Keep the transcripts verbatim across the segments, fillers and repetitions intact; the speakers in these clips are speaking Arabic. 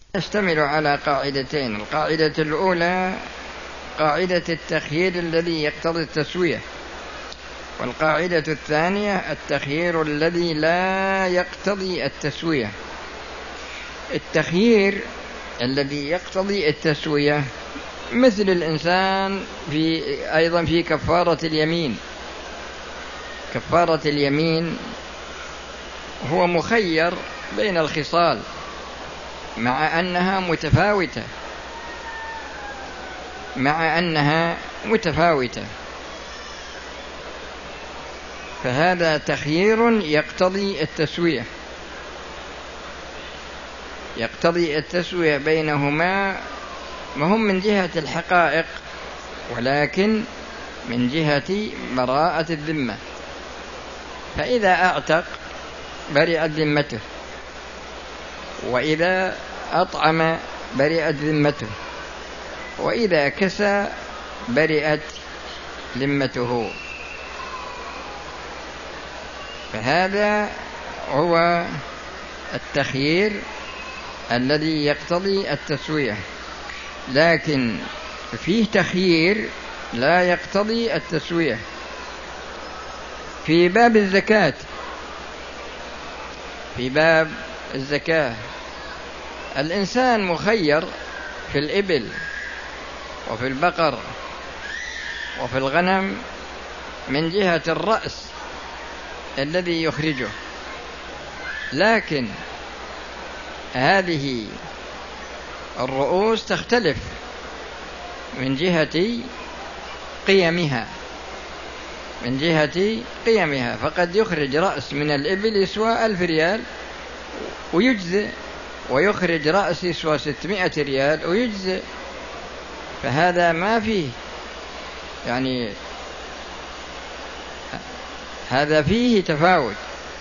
يشتمل على قاعدتين. القاعدة الأولى قاعدة التخيير الذي يقتضي التسوية، والقاعدة الثانية التخيير الذي لا يقتضي التسوية. التخيير الذي يقتضي التسوية مثل الإنسان في أيضا في كفارة اليمين. كفارة اليمين هو مخير بين الخصال مع أنها متفاوتة مع أنها متفاوتة فهذا تخيير يقتضي التسوية يقتضي التسوية بينهما، وهم من جهة الحقائق ولكن من جهة براءة الذمة. فإذا أعتق برئت ذمته، وإذا أطعم برئت ذمته، وإذا كسى برئت ذمته. فهذا هو التخيير الذي يقتضي التسوية. لكن فيه تخيير لا يقتضي التسوية في باب الزكاة. في باب الزكاة الإنسان مخير في الإبل وفي البقر وفي الغنم من جهة الرأس الذي يخرجه، لكن هذه الرؤوس تختلف من جهة قيمها من جهة قيمها فقد يخرج رأس من الإبل يسوى ألف ريال ويجزئ، ويخرج رأس يسوى ستمائة ريال ويجزئ. فهذا ما فيه يعني هذا فيه تفاوت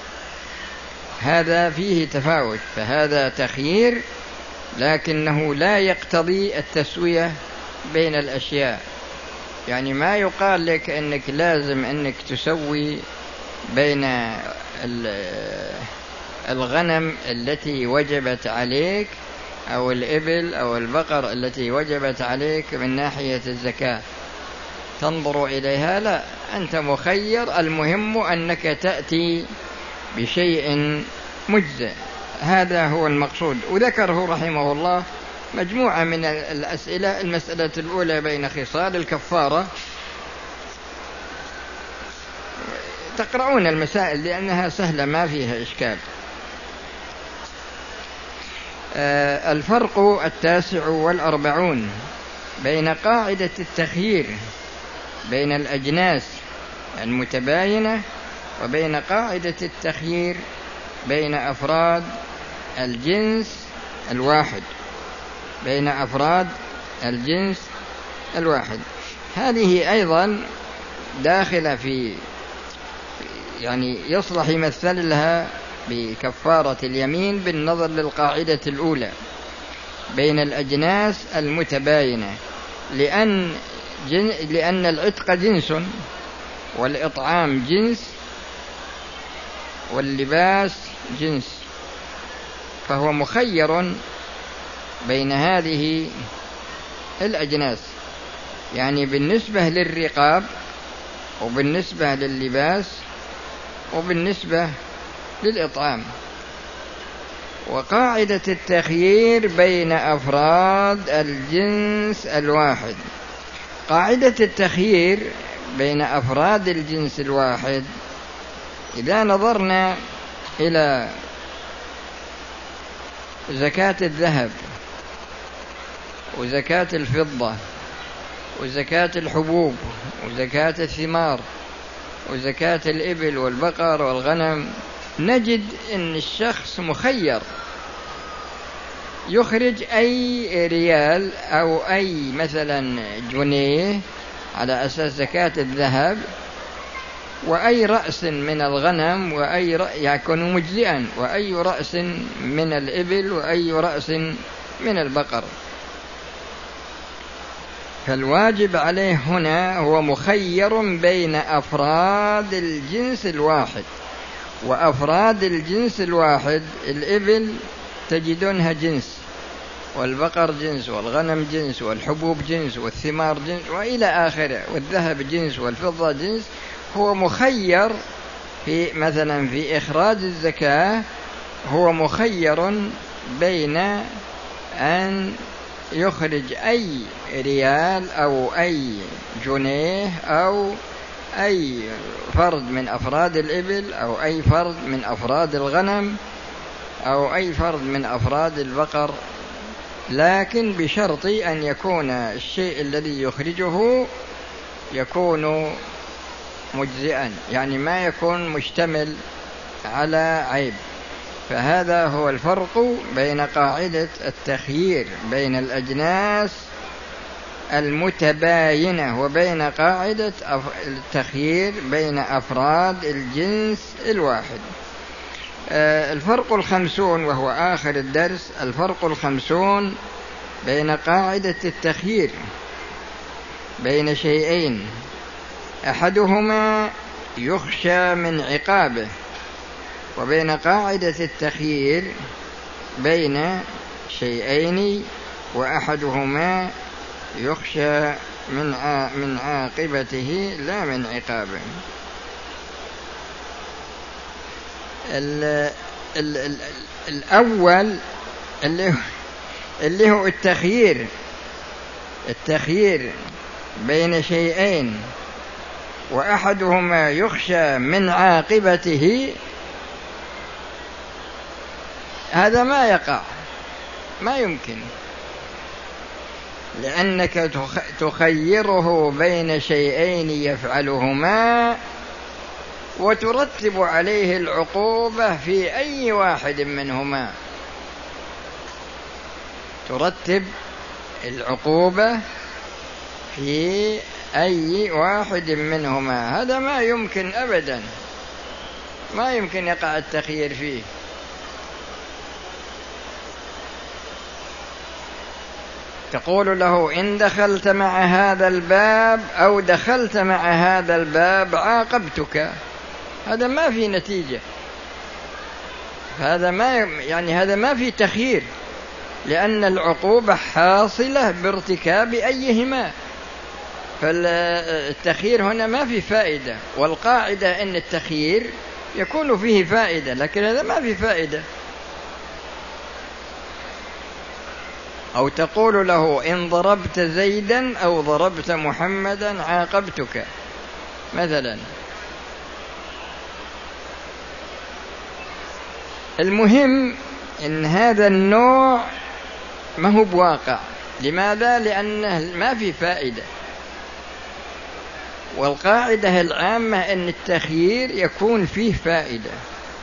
هذا فيه تفاوت فهذا تخيير لكنه لا يقتضي التسوية بين الأشياء. يعني ما يقال لك أنك لازم أنك تسوي بين الغنم التي وجبت عليك أو الإبل أو البقر التي وجبت عليك من ناحية الزكاة تنظر إليها، لا، أنت مخير، المهم أنك تأتي بشيء مجزئ. هذا هو المقصود. وذكره رحمه الله مجموعة من الأسئلة. المسألة الأولى بين خصال الكفارة، تقرؤون المسائل لأنها سهلة ما فيها إشكال. آه الفرق التاسع والأربعون بين قاعدة التخيير بين الأجناس المتباينة وبين قاعدة التخيير بين أفراد الجنس الواحد بين أفراد الجنس الواحد. هذه أيضا داخلة في يعني يصلح يمثل لها بكفارة اليمين بالنظر للقاعدة الأولى بين الأجناس المتباينة، لأن جن لأن العتق جنس والإطعام جنس واللباس جنس، فهو مخير بين هذه الأجناس. يعني بالنسبة للرقاب وبالنسبة لللباس وبالنسبة للإطعام. وقاعدة التخيير بين أفراد الجنس الواحد، قاعدة التخيير بين أفراد الجنس الواحد إذا نظرنا إلى زكاة الذهب وزكاة الفضة وزكاة الحبوب وزكاة الثمار وزكاة الإبل والبقر والغنم، نجد أن الشخص مخير يخرج أي ريال أو أي مثلا جنيه على أساس زكاة الذهب، وأي رأس من الغنم وأي رأس يكون مجزئا، وأي رأس من الإبل وأي رأس من البقر. فالواجب عليه هنا هو مخير بين أفراد الجنس الواحد. وأفراد الجنس الواحد الإبل تجدونها جنس والبقر جنس والغنم جنس والحبوب جنس والثمار جنس وإلى آخره، والذهب جنس والفضة جنس، هو مخير في مثلا في إخراج الزكاة، هو مخير بين أن يخرج أي ريال أو أي جنيه أو أي فرد من أفراد الإبل أو أي فرد من أفراد الغنم أو أي فرد من أفراد البقر، لكن بشرط أن يكون الشيء الذي يخرجه يكون مجزئا، يعني ما يكون مشتمل على عيب. فهذا هو الفرق بين قاعدة التخيير بين الأجناس المتباينة وبين قاعدة التخيير بين أفراد الجنس الواحد. الفرق الخمسون، وهو آخر الدرس، الفرق الخمسون بين قاعدة التخيير بين شيئين أحدهما يخشى من عقابه، وبين قاعدة التخيير بين شيئين وأحدهما يخشى من من عاقبته لا من عقابه. ال ال ال الأول اللي اللي هو التخيير التخيير بين شيئين وأحدهما يخشى من عاقبته، هذا ما يقع، ما يمكن، لأنك تخيره بين شيئين يفعلهما وترتب عليه العقوبة في أي واحد منهما، ترتب العقوبة في أي واحد منهما. هذا ما يمكن أبدا، ما يمكن يقع التخيير فيه. تقول له إن دخلت مع هذا الباب أو دخلت مع هذا الباب عاقبتك، هذا ما في نتيجة، هذا ما يعني هذا ما في تخيير، لأن العقوبة حاصلة بارتكاب أيهما، فالتخيير هنا ما في فائدة. والقاعدة أن التخيير يكون فيه فائدة، لكن هذا ما في فائدة. أو تقول له إن ضربت زيدا أو ضربت محمدا عاقبتك مثلا. المهم إن هذا النوع ما هو بواقع. لماذا؟ لأنه ما في فائدة. والقاعدة العامة أن التخيير يكون فيه فائدة.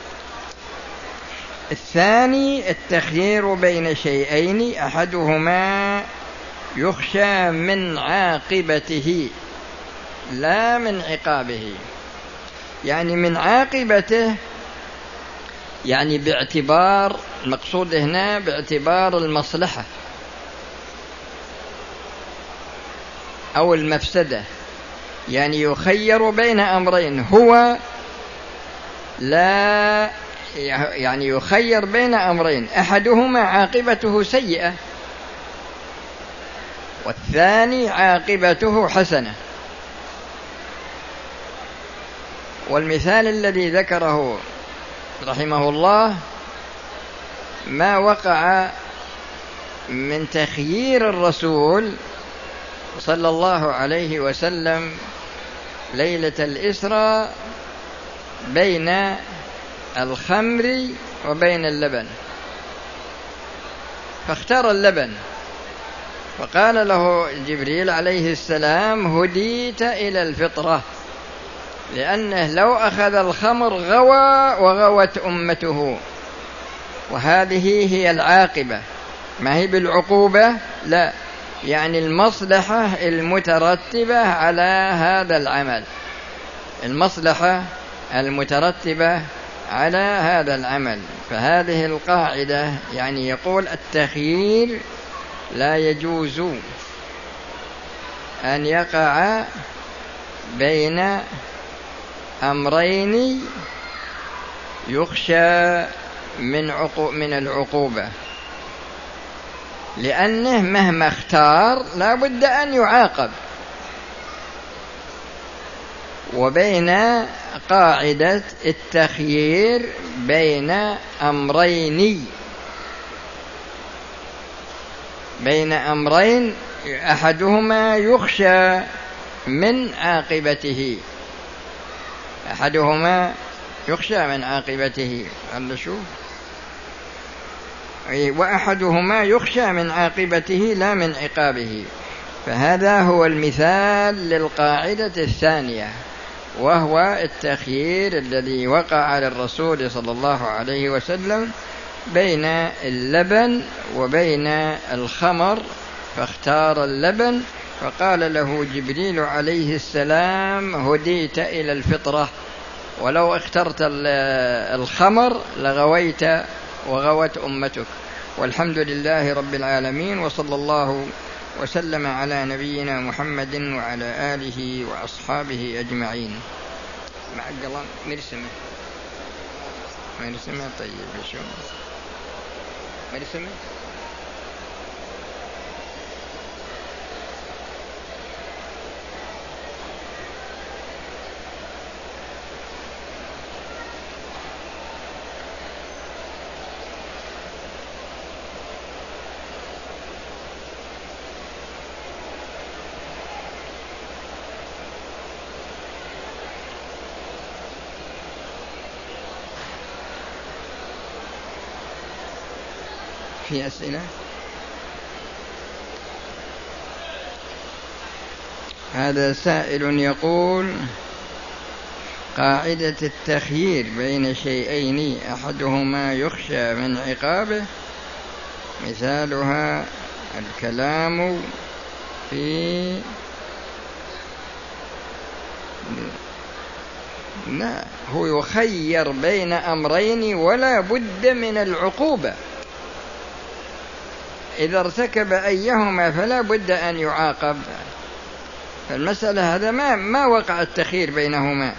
الثاني التخيير بين شيئين أحدهما يخشى من عاقبته لا من عقابه، يعني من عاقبته يعني باعتبار، المقصود هنا باعتبار المصلحة أو المفسدة، يعني يخير بين أمرين، هو لا يعني يخير بين أمرين أحدهما عاقبته سيئة والثاني عاقبته حسنة. والمثال الذي ذكره رحمه الله ما وقع من تخيير الرسول صلى الله عليه وسلم ليلة الإسراء بين الخمر وبين اللبن، فاختار اللبن، فقال له جبريل عليه السلام هديت إلى الفطرة، لأنه لو أخذ الخمر غوى وغوت أمته، وهذه هي العاقبة، ما هي بالعقوبة، لا، يعني المصلحة المترتبة على هذا العمل، المصلحة المترتبة على هذا العمل. فهذه القاعدة يعني يقول التخيير لا يجوز أن يقع بين أمرين يخشى من عقو من العقوبة. لأنه مهما اختار لا بد أن يعاقب. وبين قاعدة التخيير بين أمرين بين أمرين أحدهما يخشى من عاقبته أحدهما يخشى من عاقبته قال شوف وأحدهما يخشى من عاقبته لا من عقابه. فهذا هو المثال للقاعدة الثانية، وهو التخيير الذي وقع للرسول صلى الله عليه وسلم بين اللبن وبين الخمر، فاختار اللبن، فقال له جبريل عليه السلام هديت إلى الفطرة، ولو اخترت الخمر لغويت وغوت أمتك. والحمد لله رب العالمين، وصلى الله وسلم على نبينا محمد وعلى آله وأصحابه أجمعين. مع الله مرسمة مرسمة طيب شو مرسمة في أسئلة؟ هذا سائل يقول قاعدة التخيير بين شيئين أحدهما يخشى من عقابه مثالها الكلام في لا هو يخير بين أمرين ولا بد من العقوبة، إذا ارتكب أيهما فلا بد أن يعاقب. فالمسألة هذا ما ما وقع التخيير بينهما.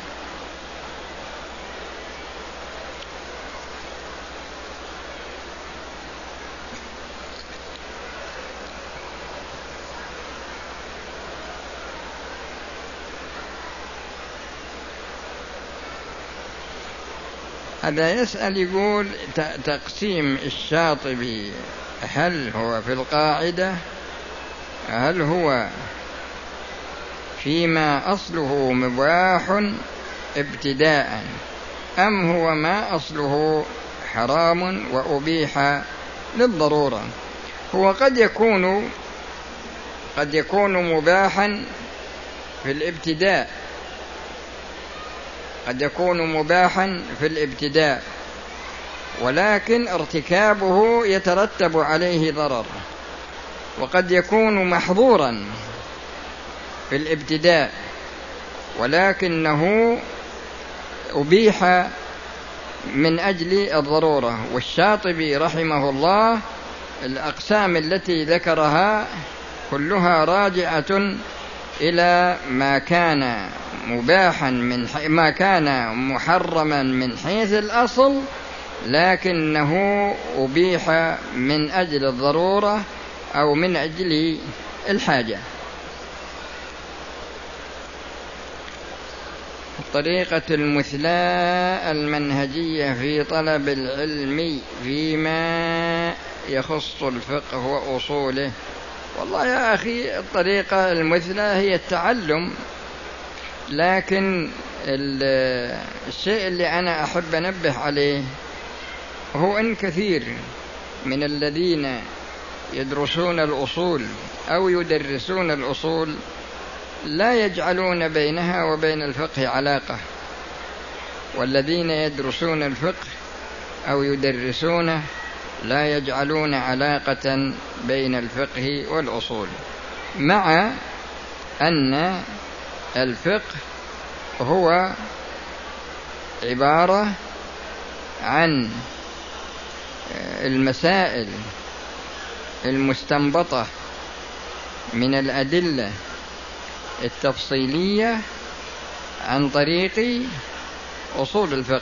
هذا يسأل يقول تقسيم الشاطبي هل هو في القاعدة، هل هو فيما أصله مباح ابتداء أم هو ما أصله حرام وأبيح للضرورة؟ هو قد يكون قد يكون مباحا في الابتداء قد يكون مباحا في الابتداء ولكن ارتكابه يترتب عليه ضرر، وقد يكون محظورا في الابتداء ولكنه أبيح من أجل الضرورة. والشاطبي رحمه الله الأقسام التي ذكرها كلها راجعة إلى ما كان مباحا من حي... ما كان محرما من حيث الأصل لكنه أبيح من أجل الضرورة أو من أجل الحاجة. الطريقة المثلى المنهجية في طلب العلم فيما يخص الفقه وأصوله. والله يا أخي الطريقة المثلى هي التعلم، لكن الشيء اللي أنا أحب أنبه عليه هو أن كثير من الذين يدرسون الأصول أو يدرسون الأصول لا يجعلون بينها وبين الفقه علاقة، والذين يدرسون الفقه أو يدرسونه لا يجعلون علاقة بين الفقه والأصول، مع أن الفقه هو عبارة عن المسائل المستنبطة من الأدلة التفصيلية عن طريق أصول الفقه.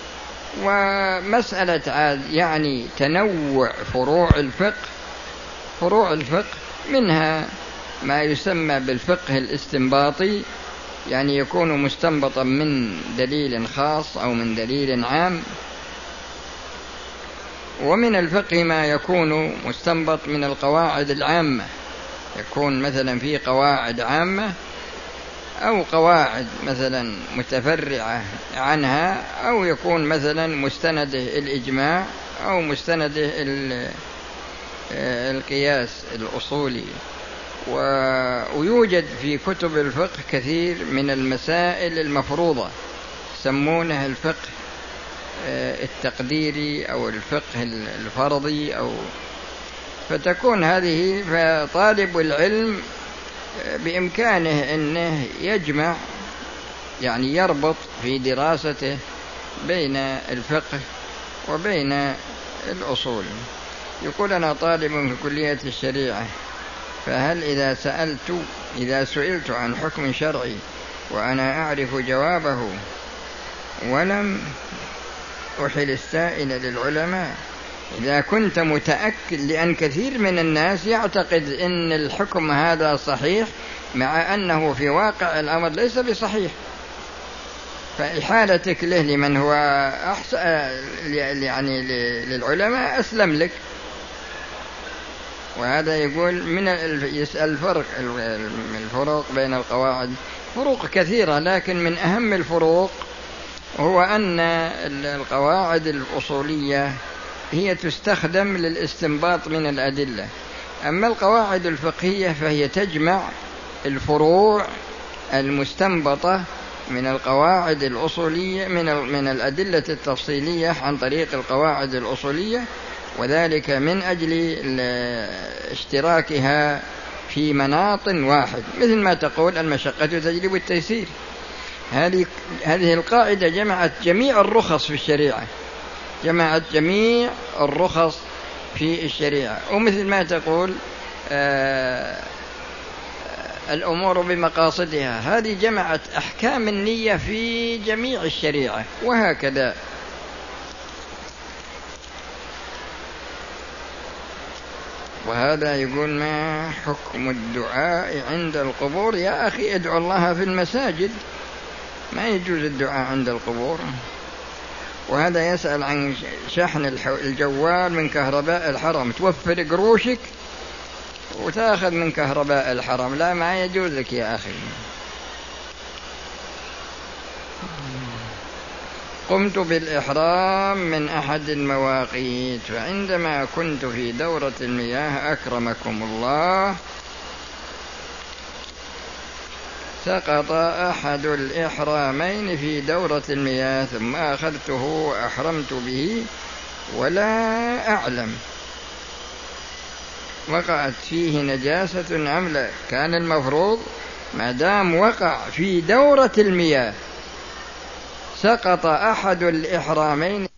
ومسألة يعني تنوع فروع الفقه فروع الفقه منها ما يسمى بالفقه الاستنباطي، يعني يكون مستنبطا من دليل خاص أو من دليل عام. ومن الفقه ما يكون مستنبط من القواعد العامة، يكون مثلا في قواعد عامة أو قواعد مثلا متفرعة عنها، أو يكون مثلا مستنده الإجماع أو مستنده القياس الأصولي. ويوجد في كتب الفقه كثير من المسائل المفروضة يسمونه الفقه التقديري أو الفقه الفرضي، أو فتكون هذه فطالب العلم بإمكانه أنه يجمع، يعني يربط في دراسته بين الفقه وبين الأصول. يقول أنا طالب في كلية الشريعة، فهل إذا سألت إذا سئلت عن حكم شرعي وأنا أعرف جوابه ولم أحل السائل للعلماء، إذا كنت متأكد، لأن كثير من الناس يعتقد أن الحكم هذا صحيح مع أنه في واقع الأمر ليس بصحيح، فإحالتك له لمن هو أحسن يعني للعلماء أسلم لك. وهذا يقول من يسأل الفرق الفروق بين القواعد، فروق كثيرة، لكن من أهم الفروق هو أن القواعد الأصولية هي تستخدم للاستنباط من الأدلة، أما القواعد الفقهية فهي تجمع الفروع المستنبطة من القواعد الأصولية من من الأدلة التفصيلية عن طريق القواعد الأصولية، وذلك من أجل اشتراكها في مناط واحد، مثل ما تقول المشقة تجلب التيسير. هذه هذه القاعدة جمعت جميع الرخص في الشريعة، جمعت جميع الرخص في الشريعة. ومثل ما تقول آه الأمور بمقاصدها، هذه جمعت أحكام النية في جميع الشريعة، وهكذا. وهذا يقول ما حكم الدعاء عند القبور؟ يا أخي ادعو الله في المساجد، ما يجوز الدعاء عند القبور. وهذا يسأل عن شحن الجوال من كهرباء الحرم، توفر قروشك وتأخذ من كهرباء الحرم، لا ما يجوز لك يا أخي. قمت بالإحرام من أحد المواقيت، فعندما كنت في دورة المياه أكرمكم الله سقط أحد الإحرامين في دورة المياه، ثم أخذته وأحرمت به ولا أعلم وقعت فيه نجاسة أم لا. كان المفروض ما دام وقع في دورة المياه سقط أحد الإحرامين